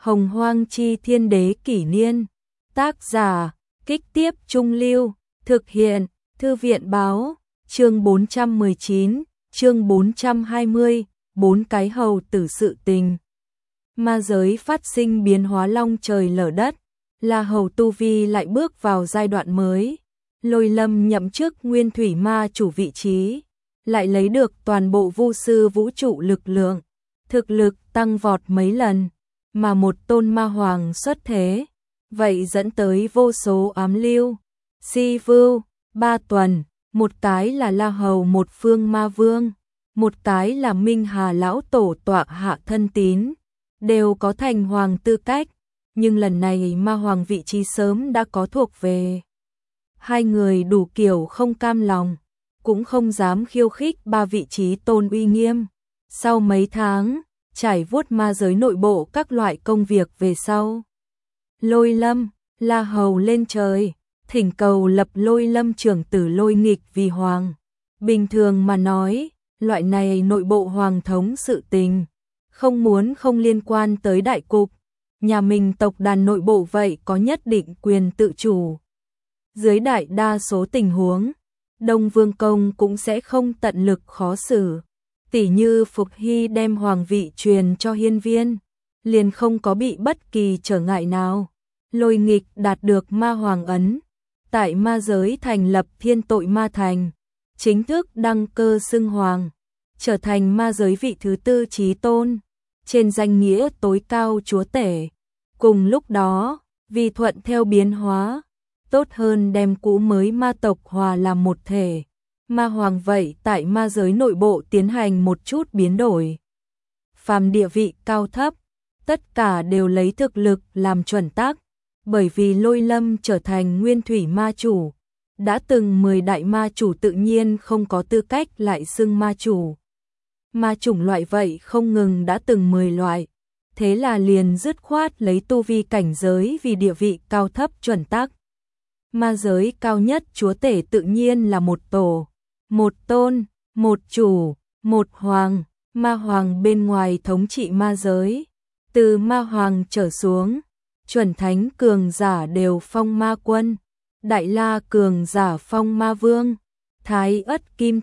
Hồng Hoang Chi Thiên Đế Kỷ Niên. Tác giả, Kích Tiếp Trung Lưu. Thực hiện, Thư viện Báo. Chương 419, chương 420, 4 cái hầu tử sự tình. Ma giới phát sinh biến hóa long trời lở đất, La Hầu tu vi lại bước vào giai đoạn mới. Lôi Lâm nhậm chức Nguyên Thủy Ma chủ vị trí, lại lấy được toàn bộ vu sư vũ trụ lực lượng, thực lực tăng vọt mấy lần, mà một tôn ma hoàng xuất thế, vậy dẫn tới vô số ám lưu, si vưu, 3 tuần, một cái là La Hầu một phương ma vương, một cái là Minh Hà lão tổ tọa hạ thân tín, đều có thành hoàng tư cách, nhưng lần này ma hoàng vị trí sớm đã có thuộc về. Hai người đủ kiểu không cam lòng, cũng không dám khiêu khích ba vị trí tôn uy nghiêm. Sau mấy tháng, trải vuốt ma giới nội bộ các loại công việc về sau. Lôi Lâm, La Hầu lên trời, thỉnh cầu lập Lôi Lâm trưởng tử Lôi Nghịch vì hoàng. Bình thường mà nói, loại này nội bộ hoàng thống sự tình, không liên quan tới đại cục. Nhà mình tộc đàn nội bộ vậy có nhất định quyền tự chủ. Dưới đại đa số tình huống, Đông Vương Công cũng sẽ không tận lực khó xử. Tỉ như Phục Hy đem hoàng vị truyền cho Hiên Viên, liền không có bị bất kỳ trở ngại nào. Lôi Nghịch đạt được ma hoàng ấn, tại ma giới thành lập Thiên Tội Ma Thành, chính thức đăng cơ xưng hoàng, trở thành ma giới vị thứ tư chí tôn, trên danh nghĩa tối cao chúa tể. Cùng lúc đó, vì thuận theo biến hóa, tốt hơn đem cũ mới ma tộc hòa làm một thể, ma hoàng vậy tại ma giới nội bộ tiến hành một chút biến đổi. Phàm địa vị cao thấp, tất cả đều lấy thực lực làm chuẩn tắc, bởi vì Lôi Lâm trở thành Nguyên Thủy ma chủ, đã từng 10 đại ma chủ tự nhiên không có tư cách lại xưng ma chủ. Ma chủng loại vậy không ngừng đã từng 10 loại, thế là liền dứt khoát lấy tu vi cảnh giới vì địa vị cao thấp chuẩn tắc. Ma giới cao nhất chúa tể tự nhiên là một tổ, một tôn, một chủ, một hoàng, ma hoàng bên ngoài thống trị ma giới. Từ ma hoàng trở xuống, chuẩn thánh cường giả đều phong ma quân, đại la cường giả phong ma vương, thái ất kim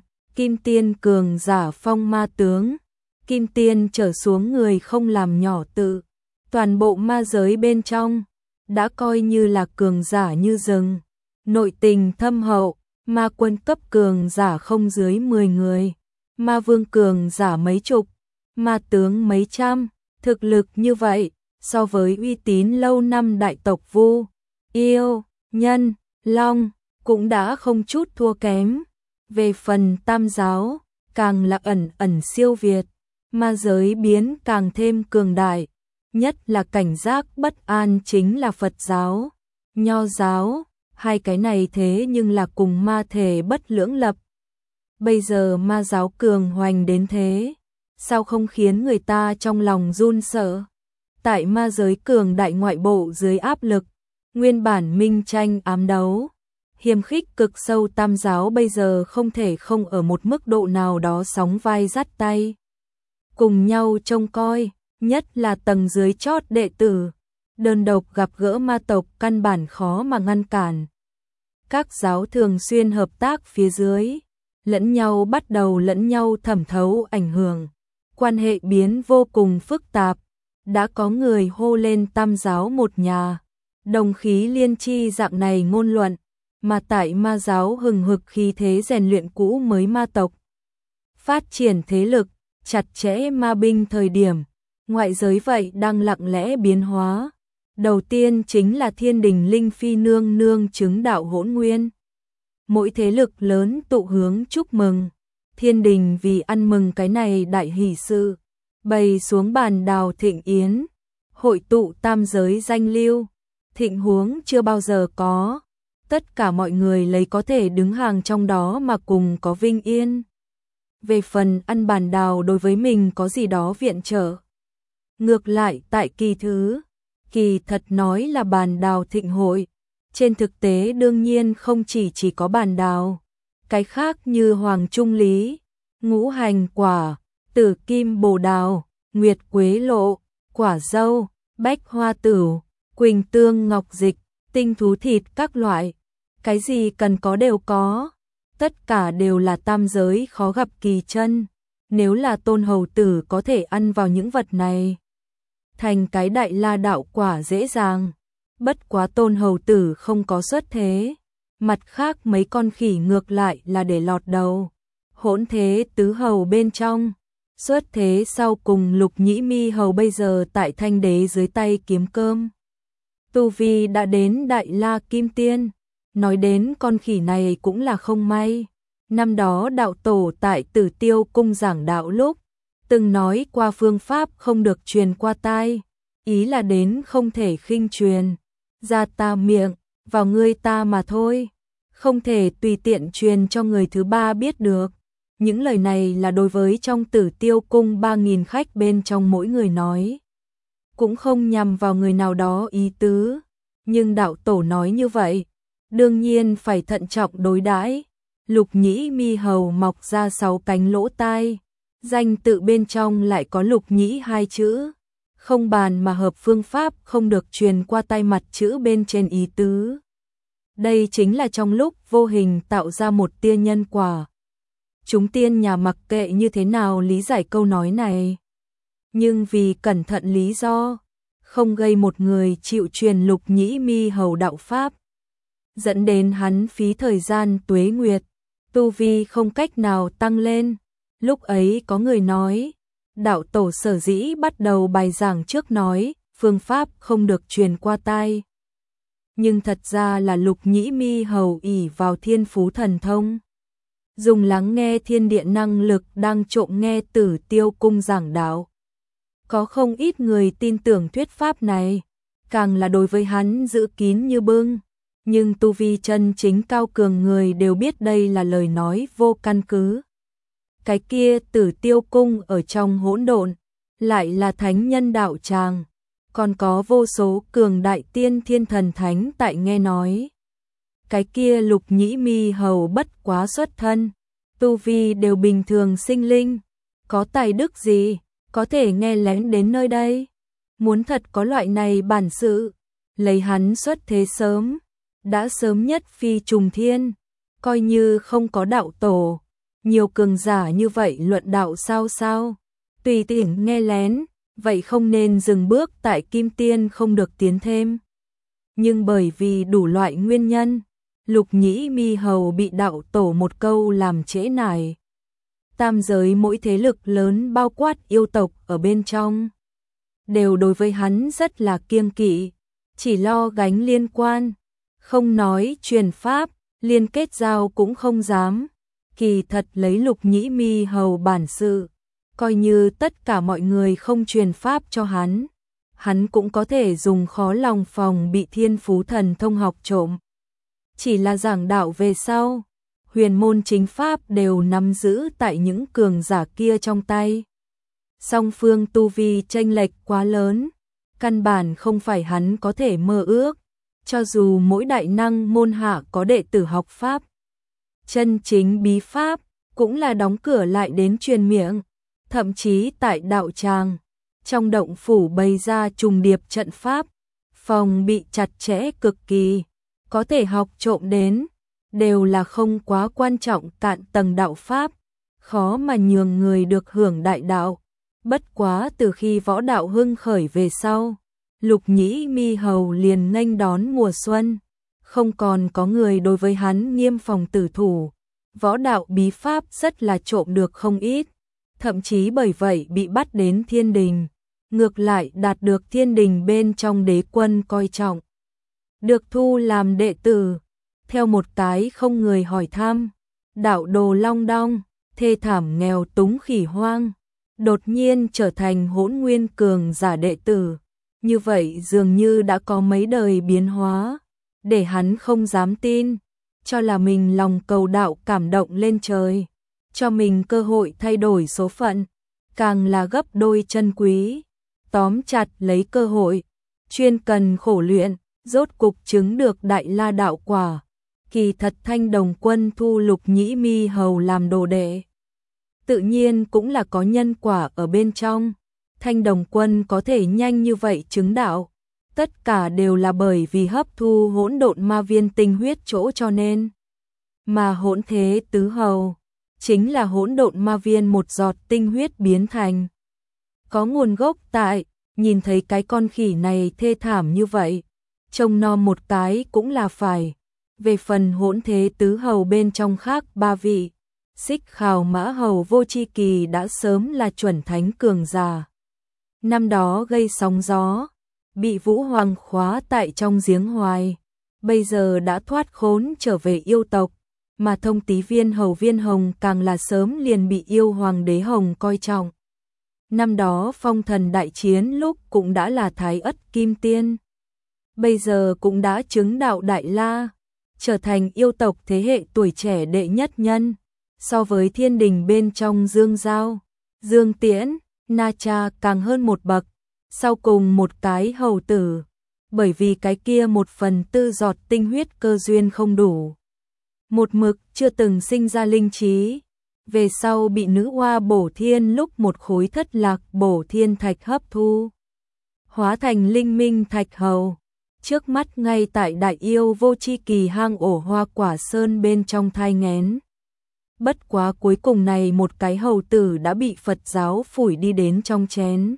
tiên cường giả phong ma tướng, kim tiên trở xuống người không làm nhỏ tự. Toàn bộ ma giới bên trong, đã coi như là cường giả như rừng. Nội tình thâm hậu, ma quân cấp cường giả không dưới 10 người, ma vương cường giả mấy chục, ma tướng mấy trăm. Thực lực như vậy, so với uy tín lâu năm đại tộc Vu, Yêu, Nhân, Long, cũng đã không chút thua kém. Về phần tam giáo, càng là ẩn siêu việt, ma giới biến càng thêm cường đại, nhất là cảnh giác bất an chính là Phật giáo, Nho giáo, hai cái này thế nhưng là cùng ma thể bất lưỡng lập. Bây giờ ma giáo cường hoành đến thế, sao không khiến người ta trong lòng run sợ? Tại ma giới cường đại ngoại bộ dưới áp lực, nguyên bản minh tranh ám đấu, hiềm khích cực sâu tam giáo bây giờ không thể không ở một mức độ nào đó sóng vai dắt tay, cùng nhau trông coi, nhất là tầng dưới chót đệ tử, đơn độc gặp gỡ ma tộc căn bản khó mà ngăn cản. Các giáo thường xuyên hợp tác phía dưới, lẫn nhau thẩm thấu ảnh hưởng, quan hệ biến vô cùng phức tạp, đã có người hô lên tam giáo một nhà, đồng khí liên chi dạng này ngôn luận, mà tại ma giáo hừng hực khí thế rèn luyện cũ mới ma tộc. Phát triển thế lực, chặt chẽ ma binh thời điểm, ngoại giới vậy đang lặng lẽ biến hóa. Đầu tiên chính là Thiên Đình Linh Phi nương nương chứng đạo hỗn nguyên. Mỗi thế lực lớn tụ hướng chúc mừng. Thiên Đình vì ăn mừng cái này đại hỷ sự, bày xuống bàn đào thịnh yến, hội tụ tam giới danh lưu, thịnh huống chưa bao giờ có. Tất cả mọi người lấy có thể đứng hàng trong đó mà cùng có vinh yên. Về phần ăn bàn đào đối với mình có gì đó viện trợ. Ngược lại tại kỳ thật nói là bàn đào thịnh hội, trên thực tế đương nhiên không chỉ có bàn đào, cái khác như hoàng trung lý, ngũ hành quả, tử kim bồ đào, nguyệt quế lộ, quả dâu, bách hoa tửu, quỳnh tương ngọc dịch, tinh thú thịt các loại, cái gì cần có đều có, tất cả đều là tam giới khó gặp kỳ chân, nếu là Tôn hầu tử có thể ăn vào những vật này, thành cái đại la đạo quả dễ dàng, bất quá Tôn hầu tử không có xuất thế, mặt khác mấy con khỉ ngược lại là để lọt đầu, hỗn thế tứ hầu bên trong. Xuất thế sau cùng Lục Nhĩ Mi hầu bây giờ tại Thanh đế dưới tay kiếm cơm. Tu vi đã đến Đại La Kim Tiên. Nói đến con khỉ này cũng là không may. Năm đó đạo tổ tại Tử Tiêu cung giảng đạo lúc, từng nói qua phương pháp không được truyền qua tai. Ý là đến không thể khinh truyền. Ra ta miệng, vào ngươi ta mà thôi. Không thể tùy tiện truyền cho người thứ ba biết được. Những lời này là đối với trong Tử Tiêu cung 3.000 khách bên trong mỗi người nói. Cũng không nhằm vào người nào đó ý tứ. Nhưng đạo tổ nói như vậy, đương nhiên phải thận trọng đối đãi. Lục Nhĩ Mi hầu mọc ra 6 cánh lỗ tai. Danh tự bên trong lại có Lục Nhĩ 2 chữ. Không bàn mà hợp phương pháp không được truyền qua tai mặt chữ bên trên ý tứ. Đây chính là trong lúc vô hình tạo ra một tia nhân quả. Chúng tiên nhà mặc kệ như thế nào lý giải câu nói này. Nhưng vì cẩn thận lý do, không gây một người chịu truyền Lục Nhĩ Mi hầu đạo pháp. Dẫn đến hắn phí thời gian tuế nguyệt, tu vi không cách nào tăng lên. Lúc ấy có người nói, đạo tổ sở dĩ bắt đầu bài giảng trước nói, phương pháp không được truyền qua tai. Nhưng thật ra là Lục Nhĩ Mi hầu ỷ vào thiên phú thần thông. Dùng lắng nghe thiên địa năng lực đang trộm nghe Tử Tiêu cung giảng đạo. Có không ít người tin tưởng thuyết pháp này, càng là đối với hắn giữ kín như bưng. Nhưng tu vi chân chính cao cường người đều biết đây là lời nói vô căn cứ. Cái kia Tử Tiêu cung ở trong hỗn độn, lại là thánh nhân đạo tràng, còn có vô số cường đại tiên thiên thần thánh tại nghe nói. Cái kia Lục Nhĩ Mi hầu bất quá xuất thân, tu vi đều bình thường sinh linh, có tài đức gì, có thể nghe lén đến nơi đây. Muốn thật có loại này bản sự, lấy hắn xuất thế sớm, đã sớm nhất phi trùng thiên, coi như không có đạo tổ, nhiều cường giả như vậy luận đạo sao, tùy tiện nghe lén, vậy không nên dừng bước tại Kim Tiên không được tiến thêm. Nhưng bởi vì đủ loại nguyên nhân, Lục Nhĩ Mi hầu bị đạo tổ một câu làm trễ nải. Tam giới mỗi thế lực lớn bao quát yêu tộc ở bên trong, đều đối với hắn rất là kiêng kỵ, chỉ lo gánh liên quan, không nói truyền pháp, liên kết giao cũng không dám. Kỳ thật lấy Lục Nhĩ Mi hầu bản sự, coi như tất cả mọi người không truyền pháp cho hắn cũng có thể dùng khó lòng phòng bị thiên phú thần thông học trộm. Chỉ là giảng đạo về sau, huyền môn chính pháp đều nắm giữ tại những cường giả kia trong tay. Song phương tu vi chênh lệch quá lớn, căn bản không phải hắn có thể mơ ước, cho dù mỗi đại năng môn hạ có đệ tử học pháp. Chân chính bí pháp cũng là đóng cửa lại đến truyền miệng, thậm chí tại đạo tràng, trong động phủ bày ra trùng điệp trận pháp, phòng bị chặt chẽ cực kỳ, có thể học trộm đến, đều là không quá quan trọng cạn tầng đạo pháp, khó mà nhường người được hưởng đại đạo. Bất quá từ khi võ đạo hưng khởi về sau, Lục Nhĩ Mi hầu liền nghênh đón mùa xuân, không còn có người đối với hắn nghiêm phòng tử thủ, võ đạo bí pháp rất là trộm được không ít, thậm chí bởi vậy bị bắt đến thiên đình, ngược lại đạt được thiên đình bên trong đế quân coi trọng, được thu làm đệ tử. Theo một cái không người hỏi thăm, đạo đồ long đong, thê thảm nghèo túng khỉ hoang, đột nhiên trở thành hỗn nguyên cường giả đệ tử, như vậy dường như đã có mấy đời biến hóa, để hắn không dám tin, cho là mình lòng cầu đạo cảm động lên trời, cho mình cơ hội thay đổi số phận, càng là gấp đôi chân quý, tóm chặt lấy cơ hội, chuyên cần khổ luyện, rốt cục chứng được đại la đạo quả. Kỳ thật Thanh Đồng Quân thu Lục Nhĩ Mi hầu làm đồ đệ, tự nhiên cũng là có nhân quả ở bên trong. Thanh Đồng Quân có thể nhanh như vậy chứng đạo, tất cả đều là bởi vì hấp thu hỗn độn ma viên tinh huyết chỗ cho nên. Mà hỗn thế tứ hầu, chính là hỗn độn ma viên một giọt tinh huyết biến thành. Có nguồn gốc tại, nhìn thấy cái con khỉ này thê thảm như vậy, trông nom một cái cũng là phải. Về phần hỗn thế tứ hầu bên trong khác ba vị, Xích Khảo Mã Hầu Vô Chi Kỳ đã sớm là chuẩn thánh cường giả. Năm đó gây sóng gió, bị Vũ Hoàng khóa tại trong giếng hoài, bây giờ đã thoát khốn trở về yêu tộc, mà Thông Tí Viên Hầu Viên Hồng càng là sớm liền bị yêu Hoàng đế Hồng coi trọng. Năm đó phong thần đại chiến lúc cũng đã là Thái Ất Kim Tiên, bây giờ cũng đã chứng đạo Đại La, trở thành yêu tộc thế hệ tuổi trẻ đệ nhất nhân, so với thiên đình bên trong Dương Giao, Dương Tiễn, Na Cha càng hơn một bậc, sau cùng một cái hầu tử, bởi vì cái kia 1/4 giọt tinh huyết cơ duyên không đủ. Một mực chưa từng sinh ra linh trí, về sau bị nữ hoa bổ thiên lúc một khối thất lạc bổ thiên thạch hấp thu, hóa thành linh minh thạch hầu, trước mắt ngay tại Đại Yêu Vô Chi Kỳ hang ổ Hoa Quả Sơn bên trong thai nghén. Bất quá cuối cùng này một cái hầu tử đã bị Phật giáo phủi đi đến trong chén.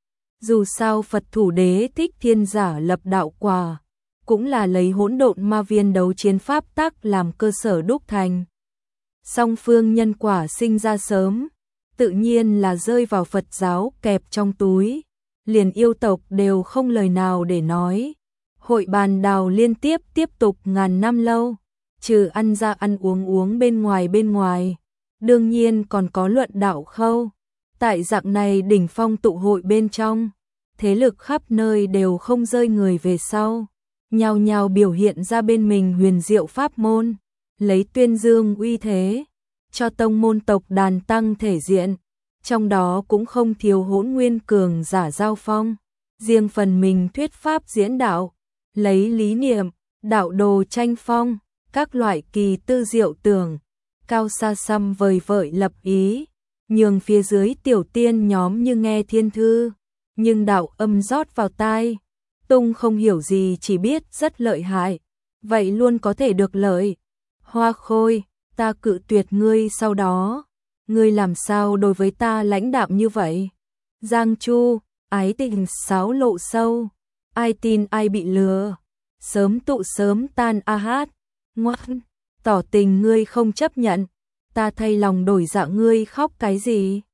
Dù sao Phật thủ đế Thích Thiên giả lập đạo quả, cũng là lấy hỗn độn ma viên đấu chiến pháp tắc làm cơ sở đúc thành. Song phương nhân quả sinh ra sớm, tự nhiên là rơi vào Phật giáo kẹp trong túi, liền yêu tộc đều không lời nào để nói. Hội bàn đào liên tiếp tục ngàn năm lâu, trừ ăn ra ăn uống bên ngoài, đương nhiên còn có luận đạo khâu. Tại dạng này đỉnh phong tụ hội bên trong, thế lực khắp nơi đều không rơi người về sau, nhao nhao biểu hiện ra bên mình huyền diệu pháp môn, lấy tuyên dương uy thế, cho tông môn tộc đàn tăng thể diện, trong đó cũng không thiếu hỗn nguyên cường giả giao phong, riêng phần mình thuyết pháp diễn đạo, lấy lý niệm, đạo đồ tranh phong, các loại kỳ tư diệu tưởng, cao xa xăm vời vợi lập ý, nhường phía dưới tiểu tiên nhóm như nghe thiên thư, nhưng đạo âm rót vào tai, tung không hiểu gì chỉ biết rất lợi hại, vậy luôn có thể được lợi. Hoa Khôi, ta cự tuyệt ngươi sau đó, ngươi làm sao đối với ta lãnh đạm như vậy? Giang Chu, ái tình sáo lộ sâu, ai tin ai bị lừa, sớm tụ sớm tan a hát, ngoan, tỏ tình ngươi không chấp nhận, ta thay lòng đổi dạ ngươi khóc cái gì?